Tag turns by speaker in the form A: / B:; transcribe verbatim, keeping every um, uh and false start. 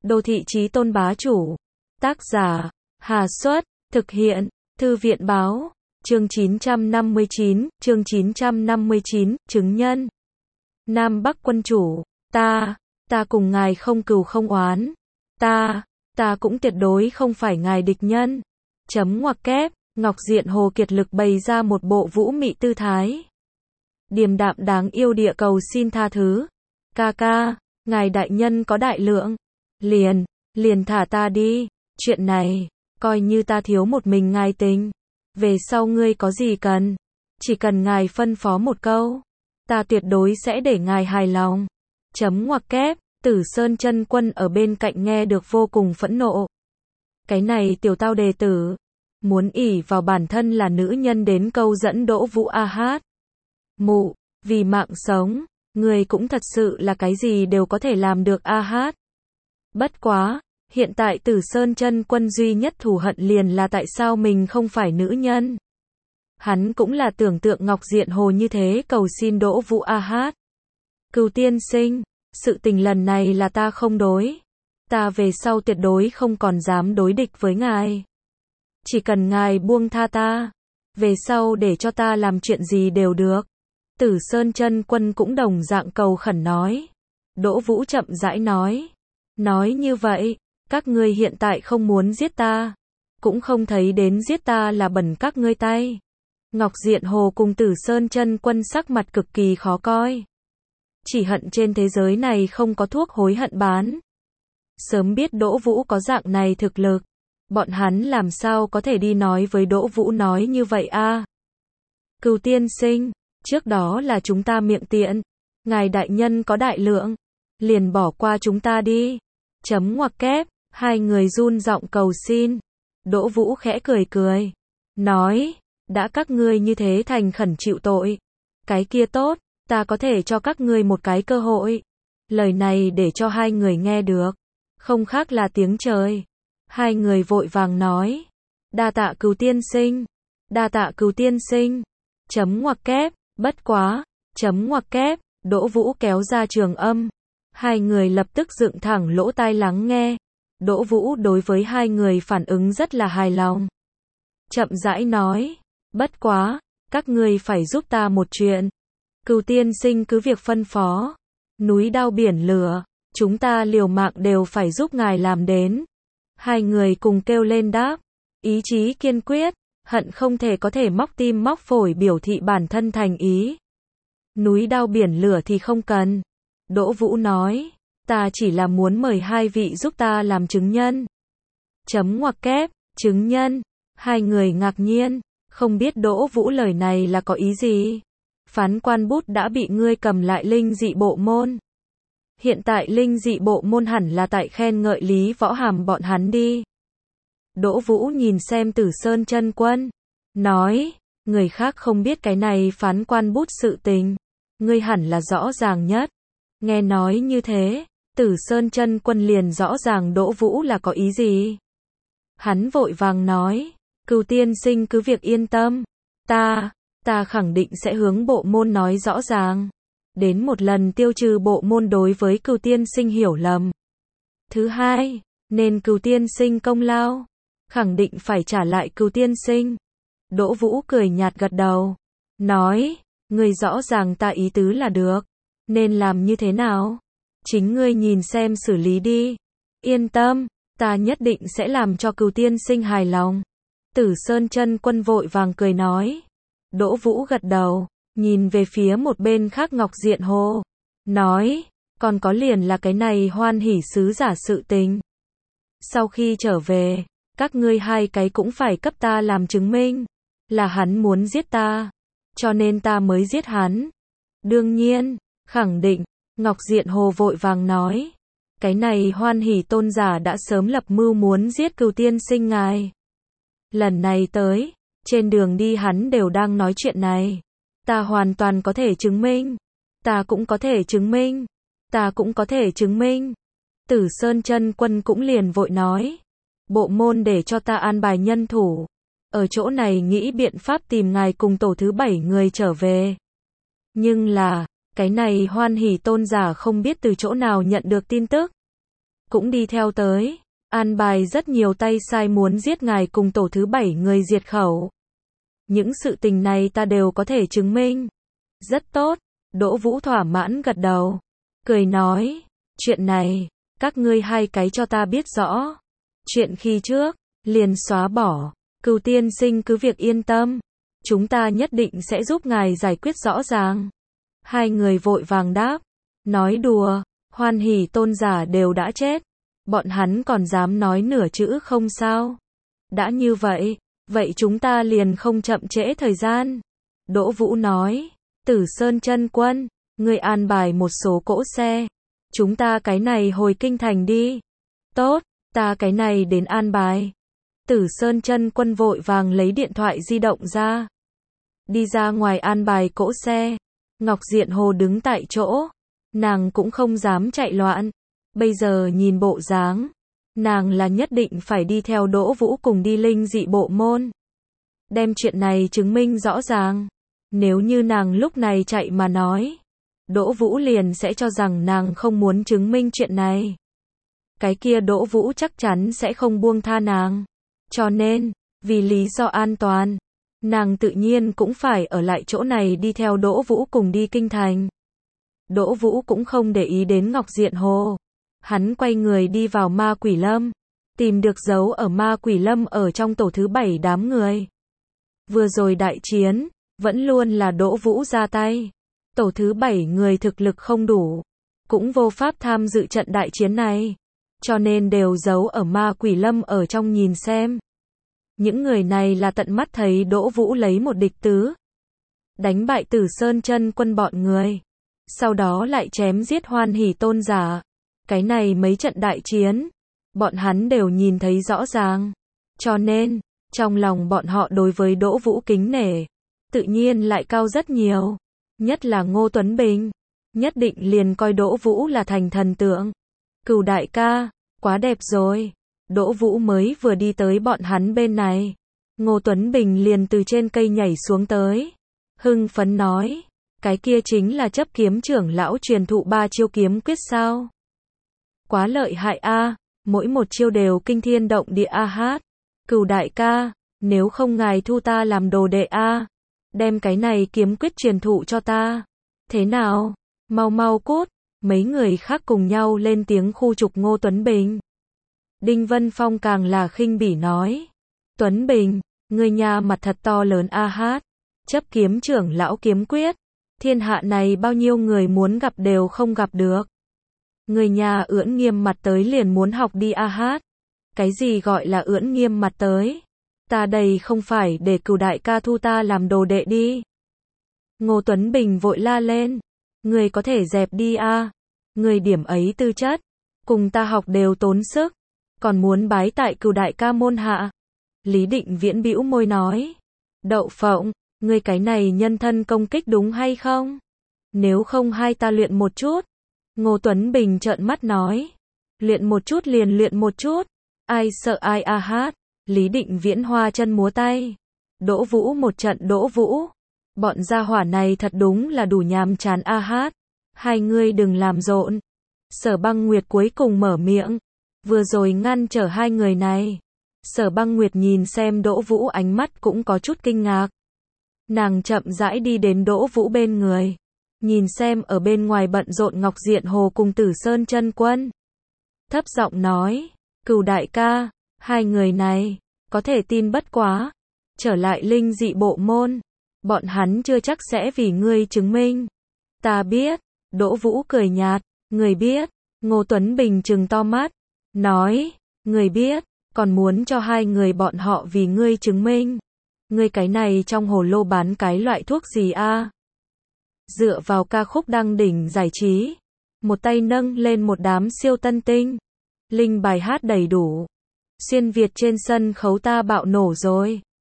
A: Đô thị chí tôn bá chủ. Tác giả, Hà Xuất, thực hiện, Thư viện báo, chương chín trăm năm mươi chín, chương chín trăm năm mươi chín, chứng nhân. Nam Bắc quân chủ, ta, ta cùng ngài không cừu không oán. Ta, ta cũng tuyệt đối không phải ngài địch nhân. Chấm ngoặc kép, Ngọc Diện Hồ kiệt lực bày ra một bộ vũ mị tư thái. Điềm đạm đáng yêu địa cầu xin tha thứ. Ca ca, ngài đại nhân có đại lượng. Liền, liền thả ta đi. Chuyện này, coi như ta thiếu một mình ngài tình. Về sau ngươi có gì cần, chỉ cần ngài phân phó một câu, ta tuyệt đối sẽ để ngài hài lòng. Chấm ngoặc kép, Tử Sơn Chân Quân ở bên cạnh nghe được vô cùng phẫn nộ. Cái này tiểu tao đề tử, muốn ỷ vào bản thân là nữ nhân đến câu dẫn Đỗ Vũ A Hát. Mụ, vì mạng sống, người cũng thật sự là cái gì đều có thể làm được A Hát. Bất quá, hiện tại Tử Sơn Chân Quân duy nhất thù hận liền là tại sao mình không phải nữ nhân. Hắn cũng là tưởng tượng Ngọc Diện Hồ như thế cầu xin Đỗ Vũ A Hát. Cừu tiên sinh, sự tình lần này là ta không đối. Ta về sau tuyệt đối không còn dám đối địch với ngài. Chỉ cần ngài buông tha ta, về sau để cho ta làm chuyện gì đều được. Tử Sơn Chân Quân cũng đồng dạng cầu khẩn nói. Đỗ Vũ chậm rãi nói. Nói như vậy, các ngươi hiện tại không muốn giết ta, cũng không thấy đến giết ta là bẩn các ngươi tay. Ngọc Diện Hồ cùng Tử Sơn Chân Quân sắc mặt cực kỳ khó coi. Chỉ hận trên thế giới này không có thuốc hối hận bán. Sớm biết Đỗ Vũ có dạng này thực lực, bọn hắn làm sao có thể đi nói với Đỗ Vũ nói như vậy a? À? Cừu tiên sinh, trước đó là chúng ta miệng tiện, ngài đại nhân có đại lượng, liền bỏ qua chúng ta đi. Chấm ngoặc kép, hai người run giọng cầu xin. Đỗ Vũ khẽ cười cười, nói, đã các ngươi như thế thành khẩn chịu tội, cái kia tốt, ta có thể cho các ngươi một cái cơ hội. Lời này để cho hai người nghe được, không khác là tiếng trời. Hai người vội vàng nói, đa tạ Cừu tiên sinh, đa tạ Cừu tiên sinh. Chấm ngoặc kép, bất quá, chấm ngoặc kép, Đỗ Vũ kéo ra trường âm. Hai người lập tức dựng thẳng lỗ tai lắng nghe. Đỗ Vũ đối với hai người phản ứng rất là hài lòng. Chậm rãi nói, bất quá, các ngươi phải giúp ta một chuyện. Cừu tiên sinh cứ việc phân phó. Núi đao biển lửa, chúng ta liều mạng đều phải giúp ngài làm đến. Hai người cùng kêu lên đáp, ý chí kiên quyết, hận không thể có thể móc tim móc phổi biểu thị bản thân thành ý. Núi đao biển lửa thì không cần. Đỗ Vũ nói, ta chỉ là muốn mời hai vị giúp ta làm chứng nhân. Chấm ngoặc kép, chứng nhân. Hai người ngạc nhiên, không biết Đỗ Vũ lời này là có ý gì. Phán quan bút đã bị ngươi cầm lại linh dị bộ môn. Hiện tại linh dị bộ môn hẳn là tại khen ngợi Lý Võ Hàm bọn hắn đi. Đỗ Vũ nhìn xem Tử Sơn Chân Quân, nói, người khác không biết cái này phán quan bút sự tình, ngươi hẳn là rõ ràng nhất. Nghe nói như thế, Tử Sơn Chân Quân liền rõ ràng Đỗ Vũ là có ý gì. Hắn vội vàng nói, Cừu tiên sinh cứ việc yên tâm, ta, ta khẳng định sẽ hướng bộ môn nói rõ ràng, đến một lần tiêu trừ bộ môn đối với Cừu tiên sinh hiểu lầm. Thứ hai, nên Cừu tiên sinh công lao, khẳng định phải trả lại Cừu tiên sinh. Đỗ Vũ cười nhạt gật đầu, nói, ngươi rõ ràng ta ý tứ là được, nên làm như thế nào, chính ngươi nhìn xem xử lý đi. Yên tâm, ta nhất định sẽ làm cho Cừu tiên sinh hài lòng. Tử Sơn Chân Quân vội vàng cười nói. Đỗ Vũ gật đầu, nhìn về phía một bên khác Ngọc Diện Hồ, nói, còn có liền là cái này hoan hỷ sứ giả sự tình. Sau khi trở về, các ngươi hai cái cũng phải cấp ta làm chứng minh, là hắn muốn giết ta, cho nên ta mới giết hắn. Đương nhiên, khẳng định, Ngọc Diện Hồ vội vàng nói, cái này hoan hỷ tôn giả đã sớm lập mưu muốn giết Cừu tiên sinh ngài. Lần này tới, trên đường đi hắn đều đang nói chuyện này. Ta hoàn toàn có thể chứng minh. Ta cũng có thể chứng minh. Ta cũng có thể chứng minh. Tử Sơn Chân Quân cũng liền vội nói. Bộ môn để cho ta an bài nhân thủ. Ở chỗ này nghĩ biện pháp tìm ngài cùng tổ thứ bảy người trở về. Nhưng là, cái này hoan hỷ tôn giả không biết từ chỗ nào nhận được tin tức. cũng đi theo tới, an bài rất nhiều tay sai muốn giết ngài cùng tổ thứ bảy người diệt khẩu. Những sự tình này ta đều có thể chứng minh. Rất tốt, Đỗ Vũ thỏa mãn gật đầu, cười nói, chuyện này, các ngươi hai cái cho ta biết rõ. Chuyện khi trước, liền xóa bỏ, Cửu tiên sinh cứ việc yên tâm, chúng ta nhất định sẽ giúp ngài giải quyết rõ ràng. Hai người vội vàng đáp, nói đùa, Hoan Hỷ tôn giả đều đã chết, bọn hắn còn dám nói nửa chữ không sao. Đã như vậy, vậy chúng ta liền không chậm trễ thời gian. Đỗ Vũ nói, Tử Sơn chân quân, ngươi an bài một số cỗ xe, chúng ta cái này hồi kinh thành đi. Tốt, ta cái này đến an bài. Tử Sơn chân quân vội vàng lấy điện thoại di động ra, đi ra ngoài an bài cỗ xe. Ngọc Diện Hồ đứng tại chỗ, nàng cũng không dám chạy loạn. Bây giờ nhìn bộ dáng, nàng là nhất định phải đi theo Đỗ Vũ cùng đi linh dị bộ môn, đem chuyện này chứng minh rõ ràng. Nếu như nàng lúc này chạy mà nói, Đỗ Vũ liền sẽ cho rằng nàng không muốn chứng minh chuyện này. Cái kia Đỗ Vũ chắc chắn sẽ không buông tha nàng. Cho nên, vì lý do an toàn, nàng tự nhiên cũng phải ở lại chỗ này đi theo Đỗ Vũ cùng đi kinh thành. Đỗ Vũ cũng không để ý đến Ngọc Diện Hồ. Hắn quay người đi vào Ma Quỷ Lâm, tìm được dấu ở Ma Quỷ Lâm ở trong tổ thứ bảy đám người. Vừa rồi đại chiến, vẫn luôn là Đỗ Vũ ra tay. Tổ thứ bảy người thực lực không đủ, cũng vô pháp tham dự trận đại chiến này, cho nên đều giấu ở Ma Quỷ Lâm ở trong nhìn xem. Những người này là tận mắt thấy Đỗ Vũ lấy một địch tứ, đánh bại Tử Sơn chân quân bọn người, sau đó lại chém giết Hoan Hỷ tôn giả. Cái này mấy trận đại chiến, bọn hắn đều nhìn thấy rõ ràng, cho nên, trong lòng bọn họ đối với Đỗ Vũ kính nể, tự nhiên lại cao rất nhiều. Nhất là Ngô Tuấn Bình, nhất định liền coi Đỗ Vũ là thành thần tượng. Cửu đại ca, quá đẹp rồi. Đỗ Vũ mới vừa đi tới bọn hắn bên này, Ngô Tuấn Bình liền từ trên cây nhảy xuống tới, hưng phấn nói, cái kia chính là chấp kiếm trưởng lão truyền thụ ba chiêu kiếm quyết sao? Quá lợi hại a, mỗi một chiêu đều kinh thiên động địa a hát. Cửu đại ca, nếu không ngài thu ta làm đồ đệ a, đem cái này kiếm quyết truyền thụ cho ta. Thế nào? Mau mau cút. Mấy người khác cùng nhau lên tiếng khu trục Ngô Tuấn Bình. Đinh Vân Phong càng là khinh bỉ nói, Tuấn Bình, người nhà mặt thật to lớn a hát. Chấp kiếm trưởng lão kiếm quyết, thiên hạ này bao nhiêu người muốn gặp đều không gặp được. Người nhà ưỡn nghiêm mặt tới liền muốn học đi a hát. Cái gì gọi là ưỡn nghiêm mặt tới? Ta đây không phải để Cửu đại ca thu ta làm đồ đệ đi. Ngô Tuấn Bình vội la lên, người có thể dẹp đi a, người điểm ấy tư chất, cùng ta học đều tốn sức, còn muốn bái tại Cửu đại ca môn hạ. Lý Định Viễn bĩu môi nói, Đậu Phộng, ngươi cái này nhân thân công kích đúng hay không? Nếu không hai ta luyện một chút. Ngô Tuấn Bình trợn mắt nói, luyện một chút liền luyện một chút, ai sợ ai a hát. Lý Định Viễn hoa chân múa tay, Đỗ Vũ một trận Đỗ Vũ. Bọn gia hỏa này thật đúng là đủ nhàm chán a hát. Hai ngươi đừng làm rộn. Sở Băng Nguyệt cuối cùng mở miệng, vừa rồi ngăn trở hai người này. Sở Băng Nguyệt nhìn xem Đỗ Vũ ánh mắt cũng có chút kinh ngạc. Nàng chậm rãi đi đến Đỗ Vũ bên người, nhìn xem ở bên ngoài bận rộn Ngọc Diện Hồ cùng Tử Sơn chân quân. Thấp giọng nói, Cửu đại ca, hai người này, có thể tin bất quá. Trở lại linh dị bộ môn, bọn hắn chưa chắc sẽ vì ngươi chứng minh. Ta biết. Đỗ Vũ cười nhạt, người biết. Ngô Tuấn Bình trừng to mắt, nói, người biết, còn muốn cho hai người bọn họ vì ngươi chứng minh. Ngươi cái này trong hồ lô bán cái loại thuốc gì a? Dựa vào ca khúc đăng đỉnh giải trí, một tay nâng lên một đám siêu tân tinh, linh bài hát đầy đủ. Xuyên Việt trên sân khấu ta bạo nổ rồi.